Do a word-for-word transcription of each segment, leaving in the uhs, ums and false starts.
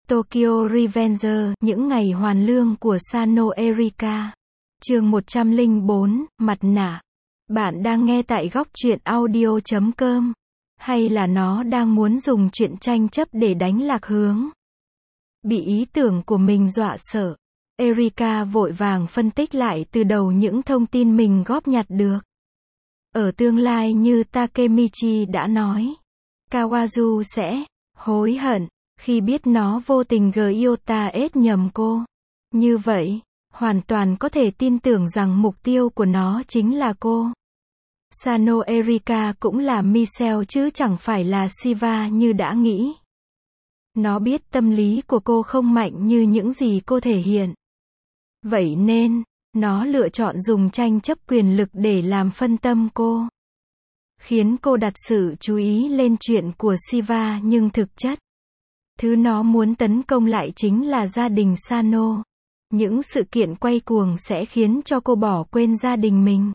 Tokyo Revenger, những ngày hoàn lương của Sano Erika. Chương một trăm lẻ bốn, mặt nạ. Bạn đang nghe tại góc truyện audio chấm com, hay là nó đang muốn dùng truyện tranh chấp để đánh lạc hướng? Bị ý tưởng của mình dọa sợ, Erika vội vàng phân tích lại từ đầu những thông tin mình góp nhặt được. Ở tương lai như Takemichi đã nói, Kawazu sẽ hối hận khi biết nó vô tình Gyota ết nhầm cô. Như vậy, hoàn toàn có thể tin tưởng rằng mục tiêu của nó chính là cô. Sano Erika cũng là Michelle chứ chẳng phải là Shiva như đã nghĩ. Nó biết tâm lý của cô không mạnh như những gì cô thể hiện. Vậy nên, nó lựa chọn dùng tranh chấp quyền lực để làm phân tâm cô. Khiến cô đặt sự chú ý lên chuyện của Shiva nhưng thực chất, thứ nó muốn tấn công lại chính là gia đình Sano. Những sự kiện quay cuồng sẽ khiến cho cô bỏ quên gia đình mình.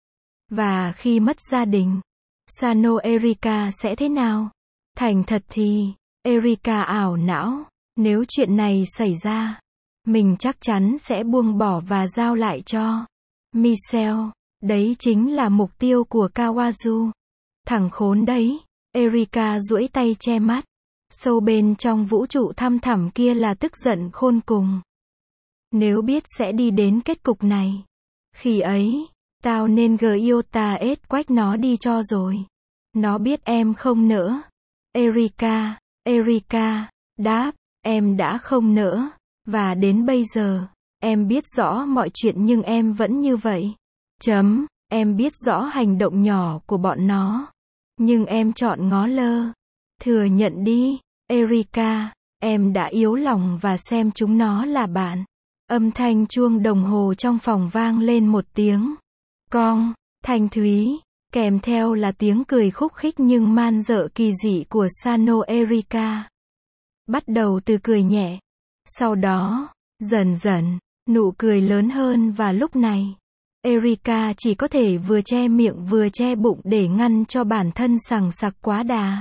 Và khi mất gia đình, Sano Erika sẽ thế nào? Thành thật thì, Erika ảo não, nếu chuyện này xảy ra, mình chắc chắn sẽ buông bỏ và giao lại cho Michelle. Đấy chính là mục tiêu của Kawazu. Thằng khốn đấy, Erika duỗi tay che mắt. Sâu bên trong vũ trụ thăm thẳm kia là tức giận khôn cùng. Nếu biết sẽ đi đến kết cục này, khi ấy, tao nên Gyota ết quách nó đi cho rồi. Nó biết em không nỡ. Erika, Erika, đáp, em đã không nỡ. Và đến bây giờ, em biết rõ mọi chuyện nhưng em vẫn như vậy. Chấm, em biết rõ hành động nhỏ của bọn nó. Nhưng em chọn ngó lơ. Thừa nhận đi, Erika, em đã yếu lòng và xem chúng nó là bạn. Âm thanh chuông đồng hồ trong phòng vang lên một tiếng. Cong, thanh thúy, kèm theo là tiếng cười khúc khích nhưng man dợ kỳ dị của Sano Erika. Bắt đầu từ cười nhẹ. Sau đó, dần dần, nụ cười lớn hơn và lúc này, Erika chỉ có thể vừa che miệng vừa che bụng để ngăn cho bản thân sằng sặc quá đà.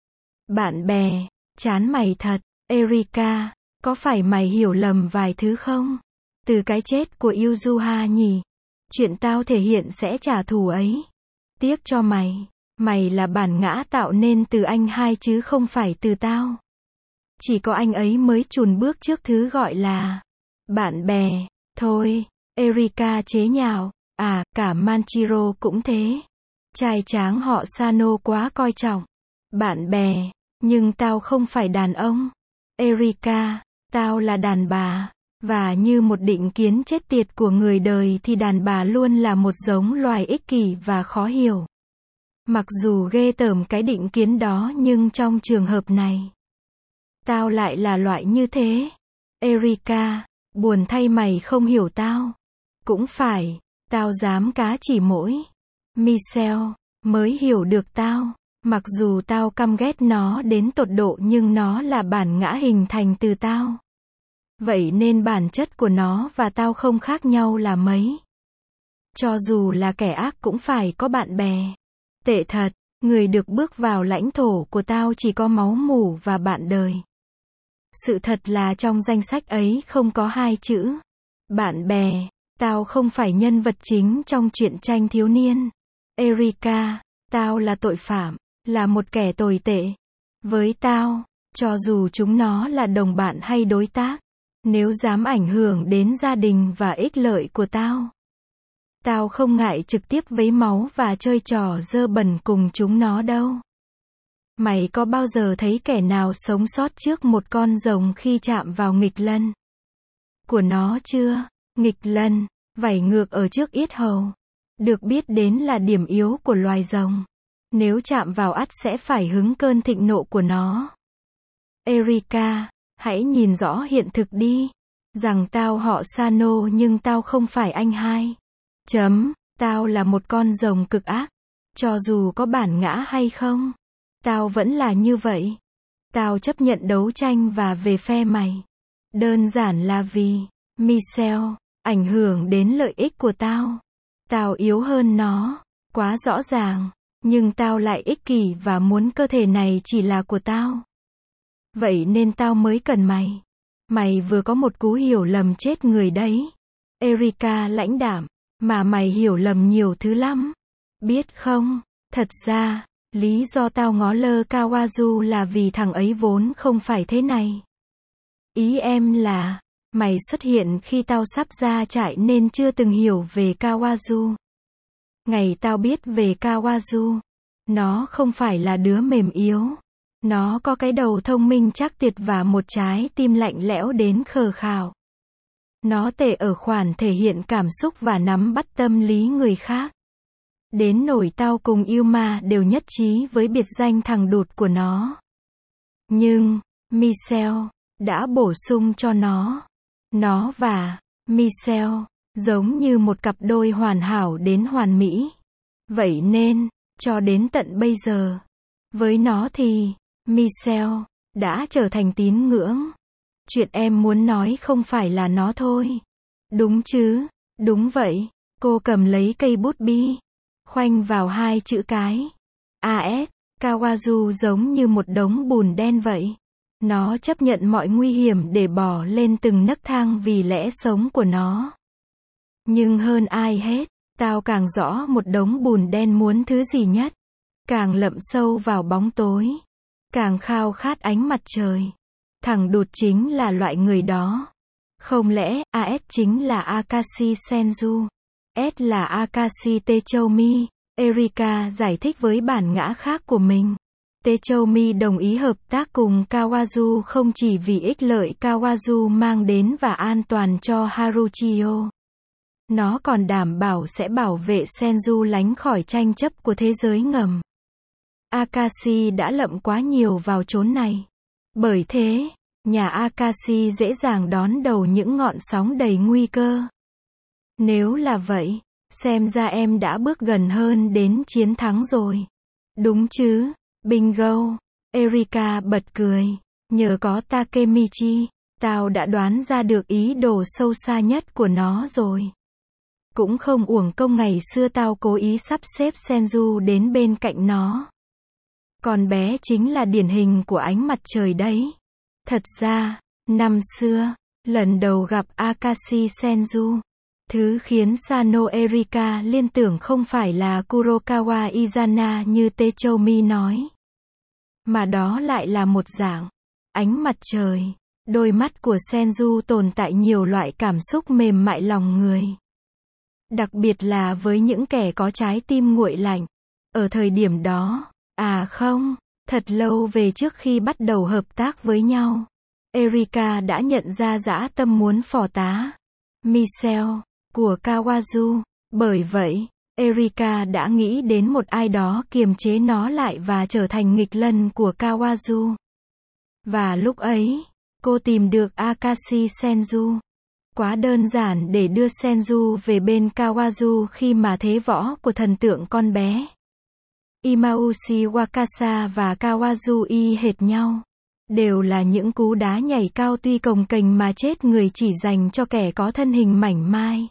Bạn bè, chán mày thật, Erika, có phải mày hiểu lầm vài thứ không? Từ cái chết của Yuzuha nhỉ? Chuyện tao thể hiện sẽ trả thù ấy. Tiếc cho mày, mày là bản ngã tạo nên từ anh hai chứ không phải từ tao. Chỉ có anh ấy mới chùn bước trước thứ gọi là bạn bè. Thôi, Erika chế nhạo, à, cả Manchiro cũng thế. Trai tráng họ Sano quá coi trọng bạn bè, nhưng tao không phải đàn ông. Erika, tao là đàn bà, và như một định kiến chết tiệt của người đời thì đàn bà luôn là một giống loài ích kỷ và khó hiểu. Mặc dù ghê tởm cái định kiến đó nhưng trong trường hợp này, tao lại là loại như thế. Erika, buồn thay mày không hiểu tao. Cũng phải, tao dám cá chỉ mỗi Michelle mới hiểu được tao. Mặc dù tao căm ghét nó đến tột độ nhưng nó là bản ngã hình thành từ tao. Vậy nên bản chất của nó và tao không khác nhau là mấy. Cho dù là kẻ ác cũng phải có bạn bè. Tệ thật, người được bước vào lãnh thổ của tao chỉ có máu mủ và bạn đời. Sự thật là trong danh sách ấy không có hai chữ bạn bè. Tao không phải nhân vật chính trong truyện tranh thiếu niên. Erika, tao là tội phạm, là một kẻ tồi tệ. Với tao, cho dù chúng nó là đồng bạn hay đối tác, nếu dám ảnh hưởng đến gia đình và ích lợi của tao, tao không ngại trực tiếp vấy máu và chơi trò dơ bẩn cùng chúng nó đâu. Mày có bao giờ thấy kẻ nào sống sót trước một con rồng khi chạm vào nghịch lân của nó chưa? Nghịch lân, vảy ngược ở trước yết hầu, được biết đến là điểm yếu của loài rồng. Nếu chạm vào ắt sẽ phải hứng cơn thịnh nộ của nó. Erika, hãy nhìn rõ hiện thực đi. Rằng tao họ Sano nhưng tao không phải anh hai. Chấm, tao là một con rồng cực ác. Cho dù có bản ngã hay không, tao vẫn là như vậy. Tao chấp nhận đấu tranh và về phe mày. Đơn giản là vì Michelle ảnh hưởng đến lợi ích của tao. Tao yếu hơn nó, quá rõ ràng. Nhưng tao lại ích kỷ và muốn cơ thể này chỉ là của tao. Vậy nên tao mới cần mày. Mày vừa có một cú hiểu lầm chết người đấy. Erika lãnh đạm. Mà mày hiểu lầm nhiều thứ lắm. Biết không, thật ra, lý do tao ngó lơ Kawazu là vì thằng ấy vốn không phải thế này. Ý em là, mày xuất hiện khi tao sắp ra trại nên chưa từng hiểu về Kawazu. Ngày tao biết về Kawazu, nó không phải là đứa mềm yếu. Nó có cái đầu thông minh chắc tuyệt và một trái tim lạnh lẽo đến khờ khạo. Nó tệ ở khoản thể hiện cảm xúc và nắm bắt tâm lý người khác. Đến nỗi tao cùng Yuma đều nhất trí với biệt danh thằng đụt của nó. Nhưng, Michelle đã bổ sung cho nó. Nó và Michelle giống như một cặp đôi hoàn hảo đến hoàn mỹ. Vậy nên, cho đến tận bây giờ, với nó thì, Michelle đã trở thành tín ngưỡng. Chuyện em muốn nói không phải là nó thôi. Đúng chứ? Đúng vậy. Cô cầm lấy cây bút bi, khoanh vào hai chữ cái. a ét, Kawazu giống như một đống bùn đen vậy. Nó chấp nhận mọi nguy hiểm để bò lên từng nấc thang vì lẽ sống của nó. Nhưng hơn ai hết, tao càng rõ một đống bùn đen muốn thứ gì nhất. Càng lậm sâu vào bóng tối. Càng khao khát ánh mặt trời. Thằng đụt chính là loại người đó. Không lẽ, a ét chính là Akashi Senju? S là Akashi Techoumi. Erika giải thích với bản ngã khác của mình. Techoumi đồng ý hợp tác cùng Kawazu không chỉ vì ích lợi Kawazu mang đến và an toàn cho Haruchio. Nó còn đảm bảo sẽ bảo vệ Senju lánh khỏi tranh chấp của thế giới ngầm. Akashi đã lậm quá nhiều vào chốn này. Bởi thế, nhà Akashi dễ dàng đón đầu những ngọn sóng đầy nguy cơ. Nếu là vậy, xem ra em đã bước gần hơn đến chiến thắng rồi. Đúng chứ? Bingo! Erika bật cười. Nhờ có Takemichi, tao đã đoán ra được ý đồ sâu xa nhất của nó rồi. Cũng không uổng công ngày xưa tao cố ý sắp xếp Senju đến bên cạnh nó. Con bé chính là điển hình của ánh mặt trời đấy. Thật ra, năm xưa, lần đầu gặp Akashi Senju, thứ khiến Sano Erika liên tưởng không phải là Kurokawa Izana như Techoumi nói. Mà đó lại là một dạng ánh mặt trời. Đôi mắt của Senju tồn tại nhiều loại cảm xúc mềm mại lòng người. Đặc biệt là với những kẻ có trái tim nguội lạnh. Ở thời điểm đó, à không, thật lâu về trước khi bắt đầu hợp tác với nhau, Erika đã nhận ra dã tâm muốn phò tá Michelle của Kawazu. Bởi vậy, Erika đã nghĩ đến một ai đó kiềm chế nó lại và trở thành nghịch lân của Kawazu. Và lúc ấy, cô tìm được Akashi Senju. Quá đơn giản để đưa Senju về bên Kawazu khi mà thế võ của thần tượng con bé Imaushi Wakasa và Kawazu y hệt nhau. Đều là những cú đá nhảy cao tuy cồng kềnh mà chết người chỉ dành cho kẻ có thân hình mảnh mai.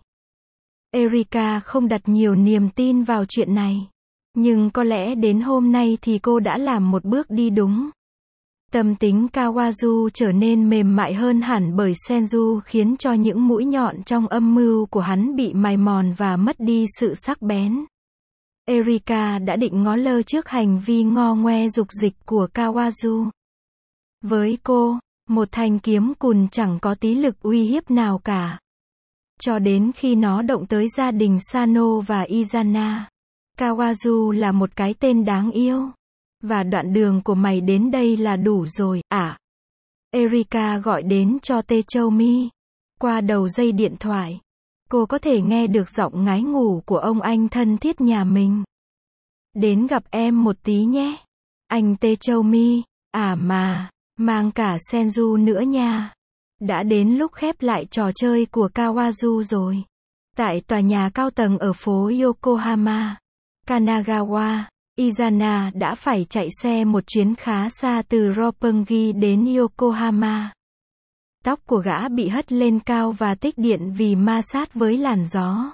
Erika không đặt nhiều niềm tin vào chuyện này. Nhưng có lẽ đến hôm nay thì cô đã làm một bước đi đúng. Tâm tính Kawazu trở nên mềm mại hơn hẳn bởi Senju khiến cho những mũi nhọn trong âm mưu của hắn bị mài mòn và mất đi sự sắc bén. Erika đã định ngó lơ trước hành vi ngo ngoe dục dịch của Kawazu. Với cô, một thanh kiếm cùn chẳng có tí lực uy hiếp nào cả. Cho đến khi nó động tới gia đình Sano và Izana. Kawazu là một cái tên đáng yêu. Và đoạn đường của mày đến đây là đủ rồi, à? Erika gọi đến cho Techoumi. Qua đầu dây điện thoại, cô có thể nghe được giọng ngái ngủ của ông anh thân thiết nhà mình. Đến gặp em một tí nhé. Anh Techoumi, à mà, mang cả Senju nữa nha. Đã đến lúc khép lại trò chơi của Kawazu rồi. Tại tòa nhà cao tầng ở phố Yokohama, Kanagawa, Izana đã phải chạy xe một chuyến khá xa từ Roppongi đến Yokohama. Tóc của gã bị hất lên cao và tích điện vì ma sát với làn gió.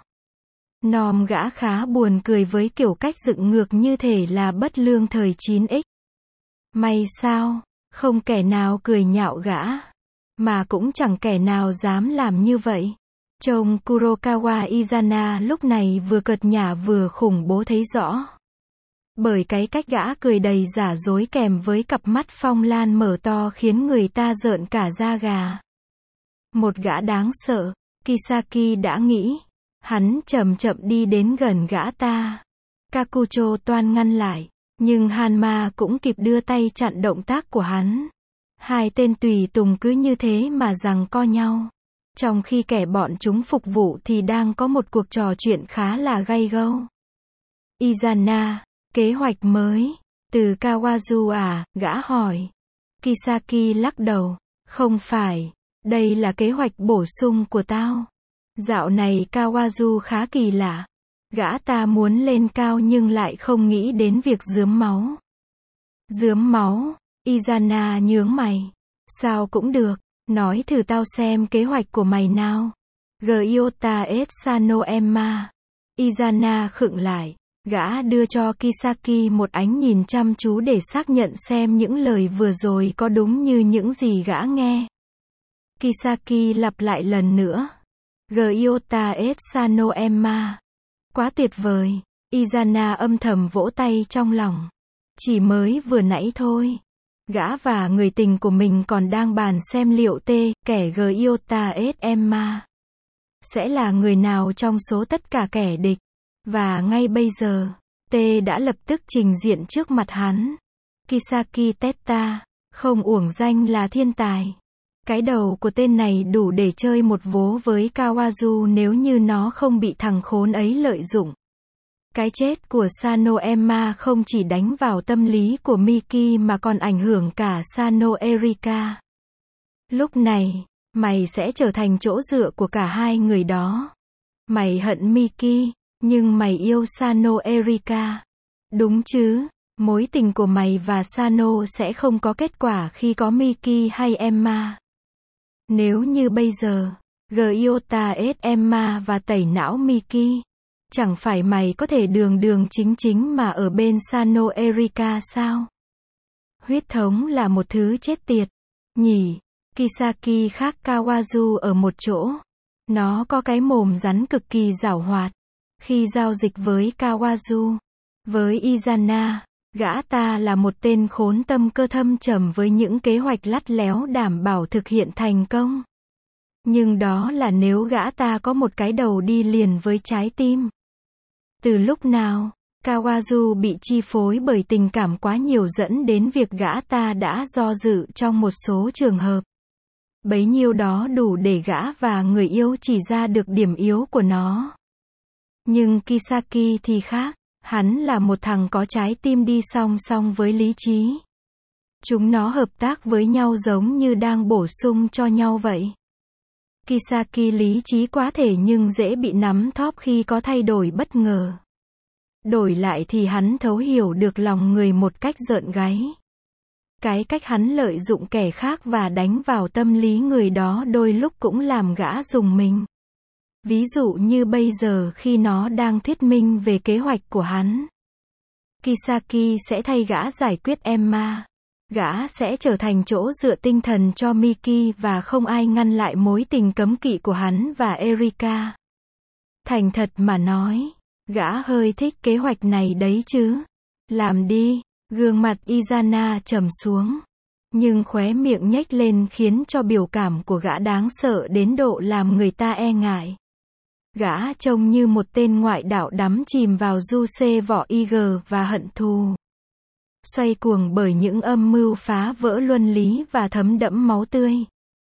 Nom gã khá buồn cười với kiểu cách dựng ngược như thể là bất lương thời chín x. May sao, Không kẻ nào cười nhạo gã. Mà cũng chẳng kẻ nào dám làm như vậy. Trông Kurokawa Izana lúc này vừa cợt nhả vừa khủng bố thấy rõ. Bởi cái cách gã cười đầy giả dối kèm với cặp mắt phong lan mở to khiến người ta rợn cả da gà. Một gã đáng sợ, Kisaki đã nghĩ. Hắn chậm chậm đi đến gần gã ta. Kakucho toan ngăn lại, nhưng Hanma cũng kịp đưa tay chặn động tác của hắn. Hai tên tùy tùng cứ như thế mà giằng co nhau. Trong khi kẻ bọn chúng phục vụ thì đang có một cuộc trò chuyện khá là gay gâu. Izana, kế hoạch mới, từ Kawazu à, gã hỏi. Kisaki lắc đầu, không phải, đây là kế hoạch bổ sung của tao. Dạo này Kawazu khá kỳ lạ. Gã ta muốn lên cao nhưng lại không nghĩ đến việc rướm máu. Rướm máu, Izana nhướng mày. Sao cũng được, nói thử tao xem kế hoạch của mày nào. Gyota et Sano Emma. Izana khựng lại. Gã đưa cho Kisaki một ánh nhìn chăm chú để xác nhận xem những lời vừa rồi có đúng như những gì gã nghe. Kisaki lặp lại lần nữa. Gyota et Sano Emma. Quá tuyệt vời. Izana âm thầm vỗ tay trong lòng. Chỉ mới vừa nãy thôi. Gã và người tình của mình còn đang bàn xem liệu T, kẻ Gyota et Emma, sẽ là người nào trong số tất cả kẻ địch. Và ngay bây giờ, T đã lập tức trình diện trước mặt hắn. Kisaki Teta, không uổng danh là thiên tài. Cái đầu của tên này đủ để chơi một vố với Kawazu nếu như nó không bị thằng khốn ấy lợi dụng. Cái chết của Sano Emma không chỉ đánh vào tâm lý của Miki mà còn ảnh hưởng cả Sano Erika. Lúc này, mày sẽ trở thành chỗ dựa của cả hai người đó. Mày hận Miki, nhưng mày yêu Sano Erika. Đúng chứ? Mối tình của mày và Sano sẽ không có kết quả khi có Miki hay Emma. Nếu như bây giờ, Gyota et Emma và tẩy não Miki, chẳng phải mày có thể đường đường chính chính mà ở bên Sano Erika sao? Huyết thống là một thứ chết tiệt. Nhỉ? Kisaki khác Kawazu ở một chỗ. Nó có cái mồm rắn cực kỳ giảo hoạt. Khi giao dịch với Kawazu, với Izana, gã ta là một tên khốn tâm cơ thâm trầm với những kế hoạch lắt léo đảm bảo thực hiện thành công. Nhưng đó là nếu gã ta có một cái đầu đi liền với trái tim. Từ lúc nào, Kawazu bị chi phối bởi tình cảm quá nhiều dẫn đến việc gã ta đã do dự trong một số trường hợp. Bấy nhiêu đó đủ để gã và người yêu chỉ ra được điểm yếu của nó. Nhưng Kisaki thì khác, hắn là một thằng có trái tim đi song song với lý trí. Chúng nó hợp tác với nhau giống như đang bổ sung cho nhau vậy. Kisaki lý trí quá thể nhưng dễ bị nắm thóp khi có thay đổi bất ngờ. Đổi lại thì hắn thấu hiểu được lòng người một cách rợn gáy. Cái cách hắn lợi dụng kẻ khác và đánh vào tâm lý người đó đôi lúc cũng làm gã rùng mình. Ví dụ như bây giờ khi nó đang thuyết minh về kế hoạch của hắn. Kisaki sẽ thay gã giải quyết Emma. Gã sẽ trở thành chỗ dựa tinh thần cho Miki và không ai ngăn lại mối tình cấm kỵ của hắn và Erika. Thành thật mà nói, gã hơi thích kế hoạch này đấy chứ. Làm đi, gương mặt Izana trầm xuống. Nhưng khóe miệng nhếch lên khiến cho biểu cảm của gã đáng sợ đến độ làm người ta e ngại. Gã trông như một tên ngoại đạo đắm chìm vào du xê vỏ ig và hận thù. Xoay cuồng bởi những âm mưu phá vỡ luân lý và thấm đẫm máu tươi.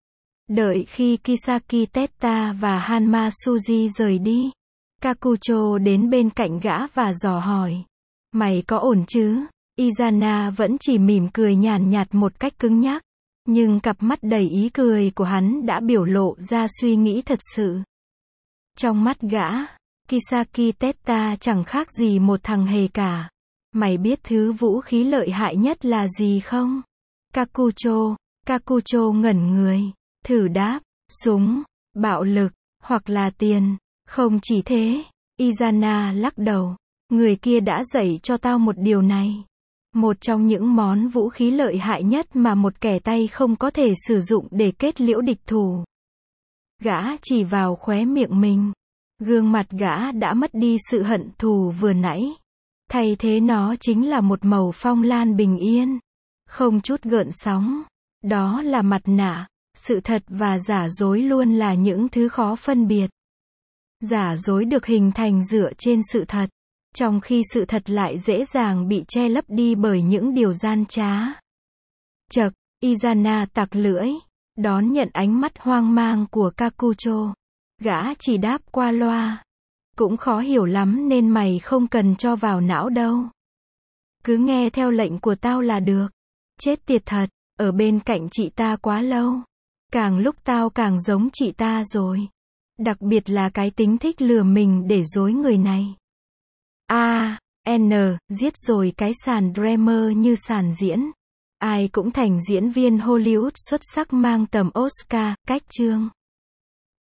Đợi khi Kisaki Teta và Hanma Suji rời đi, Kakucho đến bên cạnh gã và dò hỏi. Mày có ổn chứ? Izana vẫn chỉ mỉm cười nhàn nhạt một cách cứng nhắc. Nhưng cặp mắt đầy ý cười của hắn đã biểu lộ ra suy nghĩ thật sự. Trong mắt gã, Kisaki Teta chẳng khác gì một thằng hề cả. Mày biết thứ vũ khí lợi hại nhất là gì không? Kakucho, Kakucho ngẩn người, thử đáp, súng, bạo lực, hoặc là tiền. Không chỉ thế, Izana lắc đầu, người kia đã dạy cho tao một điều này. Một trong những món vũ khí lợi hại nhất mà một kẻ tay không có thể sử dụng để kết liễu địch thủ. Gã chỉ vào khóe miệng mình. Gương mặt gã đã mất đi sự hận thù vừa nãy. Thay thế nó chính là một màu phong lan bình yên. Không chút gợn sóng. Đó là mặt nạ. Sự thật và giả dối luôn là những thứ khó phân biệt. Giả dối được hình thành dựa trên sự thật. Trong khi sự thật lại dễ dàng bị che lấp đi bởi những điều gian trá. Chậc, Izana tặc lưỡi. Đón nhận ánh mắt hoang mang của Kakucho. Gã chỉ đáp qua loa. Cũng khó hiểu lắm nên mày không cần cho vào não đâu. Cứ nghe theo lệnh của tao là được. Chết tiệt thật, ở bên cạnh chị ta quá lâu. Càng lúc tao càng giống chị ta rồi. Đặc biệt là cái tính thích lừa mình để dối người này. A, N, giết rồi cái sàn Dreamer như sàn diễn. Ai cũng thành diễn viên Hollywood xuất sắc mang tầm Oscar, cách chương.